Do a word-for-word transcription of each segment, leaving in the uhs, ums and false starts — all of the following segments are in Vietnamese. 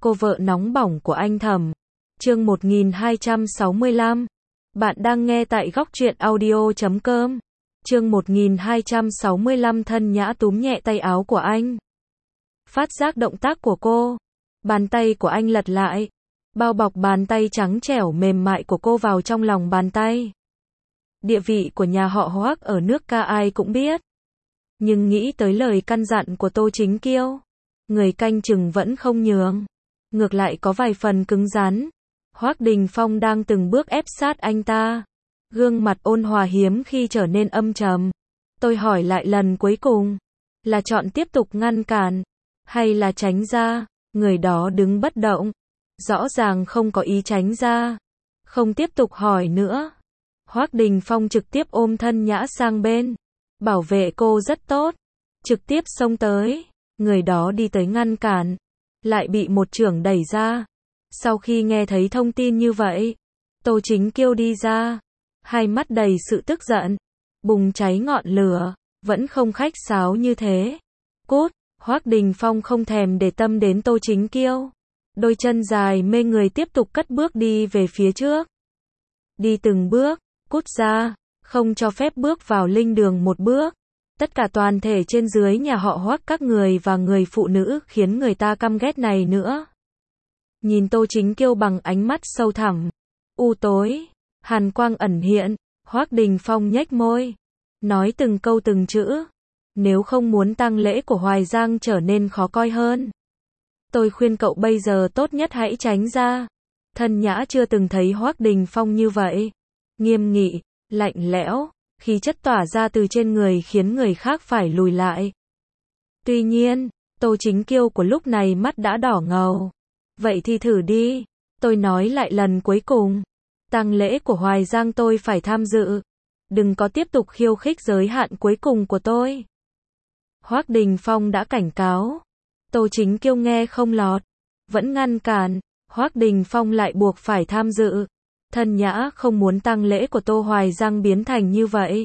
cô vợ nóng bỏng của anh Thẩm. Chương một nghìn hai trăm sáu mươi lăm. Bạn đang nghe tại góc truyện audio chấm com. Chương một nghìn hai trăm sáu mươi lăm. Thân Nhã túm nhẹ tay áo của anh. Phát giác động tác của cô, bàn tay của anh lật lại, bao bọc bàn tay trắng trẻo mềm mại của cô vào trong lòng bàn tay. Địa vị của nhà họ Hoắc ở nước ca ai cũng biết. Nhưng nghĩ tới lời căn dặn của Tô Chính Kiêu, người canh chừng vẫn không nhường. Ngược lại có vài phần cứng rắn. Hoắc Đình Phong đang từng bước ép sát anh ta. Gương mặt ôn hòa hiếm khi trở nên âm trầm. Tôi hỏi lại lần cuối cùng, là chọn tiếp tục ngăn cản, hay là tránh ra? Người đó đứng bất động. Rõ ràng không có ý tránh ra. Không tiếp tục hỏi nữa. Hoắc Đình Phong trực tiếp ôm Thân Nhã sang bên. Bảo vệ cô rất tốt. Trực tiếp xông tới. Người đó đi tới ngăn cản. Lại bị một chưởng đẩy ra. Sau khi nghe thấy thông tin như vậy, Tô Chính Kiêu đi ra. Hai mắt đầy sự tức giận. Bùng cháy ngọn lửa. Vẫn không khách sáo như thế. Cút. Hoắc Đình Phong không thèm để tâm đến Tô Chính Kiêu. Đôi chân dài mê người tiếp tục cất bước đi về phía trước. Đi từng bước. Cút ra. Không cho phép bước vào linh đường một bước. Tất cả toàn thể trên dưới nhà họ Hoắc các người và người phụ nữ khiến người ta căm ghét này nữa. Nhìn Tô Chính Kiêu bằng ánh mắt sâu thẳm, u tối, hàn quang ẩn hiện, Hoắc Đình Phong nhếch môi, nói từng câu từng chữ. Nếu không muốn tang lễ của Hoài Giang trở nên khó coi hơn, tôi khuyên cậu bây giờ tốt nhất hãy tránh ra. Thân Nhã chưa từng thấy Hoắc Đình Phong như vậy. Nghiêm nghị, lạnh lẽo, khí chất tỏa ra từ trên người khiến người khác phải lùi lại. Tuy nhiên, Tô Chính Kiêu của lúc này mắt đã đỏ ngầu. Vậy thì thử đi. Tôi nói lại lần cuối cùng. Tang lễ của Hoài Giang tôi phải tham dự. Đừng có tiếp tục khiêu khích giới hạn cuối cùng của tôi. Hoắc Đình Phong đã cảnh cáo. Tô Chính Kiêu nghe không lọt. Vẫn ngăn cản. Hoắc Đình Phong lại buộc phải tham dự. Thân Nhã không muốn tang lễ của Tô Hoài Giang biến thành như vậy.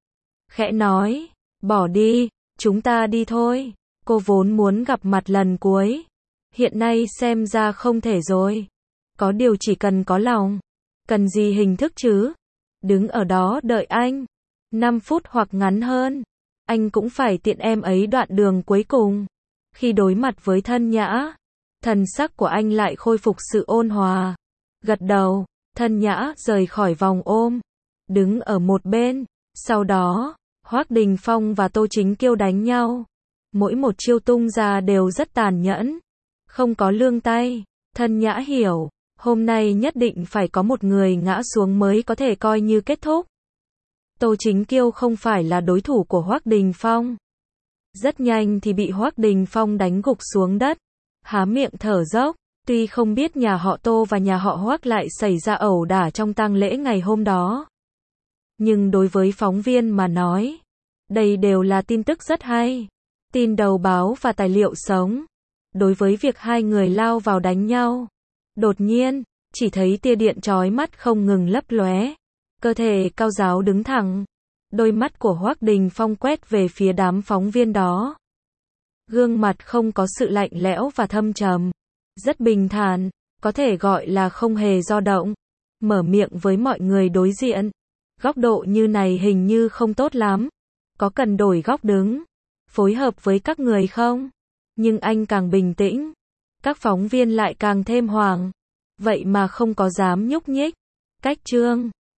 Khẽ nói. Bỏ đi. Chúng ta đi thôi. Cô vốn muốn gặp mặt lần cuối. Hiện nay xem ra không thể rồi. Có điều chỉ cần có lòng. Cần gì hình thức chứ? Đứng ở đó đợi anh. năm phút hoặc ngắn hơn. Anh cũng phải tiện em ấy đoạn đường cuối cùng. Khi đối mặt với Thân Nhã, thần sắc của anh lại khôi phục sự ôn hòa. Gật đầu, Thân Nhã rời khỏi vòng ôm. Đứng ở một bên. Sau đó, Hoắc Đình Phong và Tô Chính Kiêu đánh nhau. Mỗi một chiêu tung ra đều rất tàn nhẫn. Không có lương tay. Thân Nhã hiểu, hôm nay nhất định phải có một người ngã xuống mới có thể coi như kết thúc. Tô Chính Kiêu không phải là đối thủ của Hoắc Đình Phong. Rất nhanh thì bị Hoắc Đình Phong đánh gục xuống đất. Há miệng thở dốc. Tuy không biết nhà họ Tô và nhà họ Hoắc lại xảy ra ẩu đả trong tang lễ ngày hôm đó. Nhưng đối với phóng viên mà nói, đây đều là tin tức rất hay. Tin đầu báo và tài liệu sống. Đối với việc hai người lao vào đánh nhau, đột nhiên, chỉ thấy tia điện chói mắt không ngừng lấp lóe. Cơ thể cao ráo đứng thẳng. Đôi mắt của Hoắc Đình Phong quét về phía đám phóng viên đó. Gương mặt không có sự lạnh lẽo và thâm trầm. Rất bình thản, có thể gọi là không hề dao động. Mở miệng với mọi người đối diện. Góc độ như này hình như không tốt lắm. Có cần đổi góc đứng, phối hợp với các người không? Nhưng anh càng bình tĩnh. Các phóng viên lại càng thêm hoảng. Vậy mà không có dám nhúc nhích. Cách chương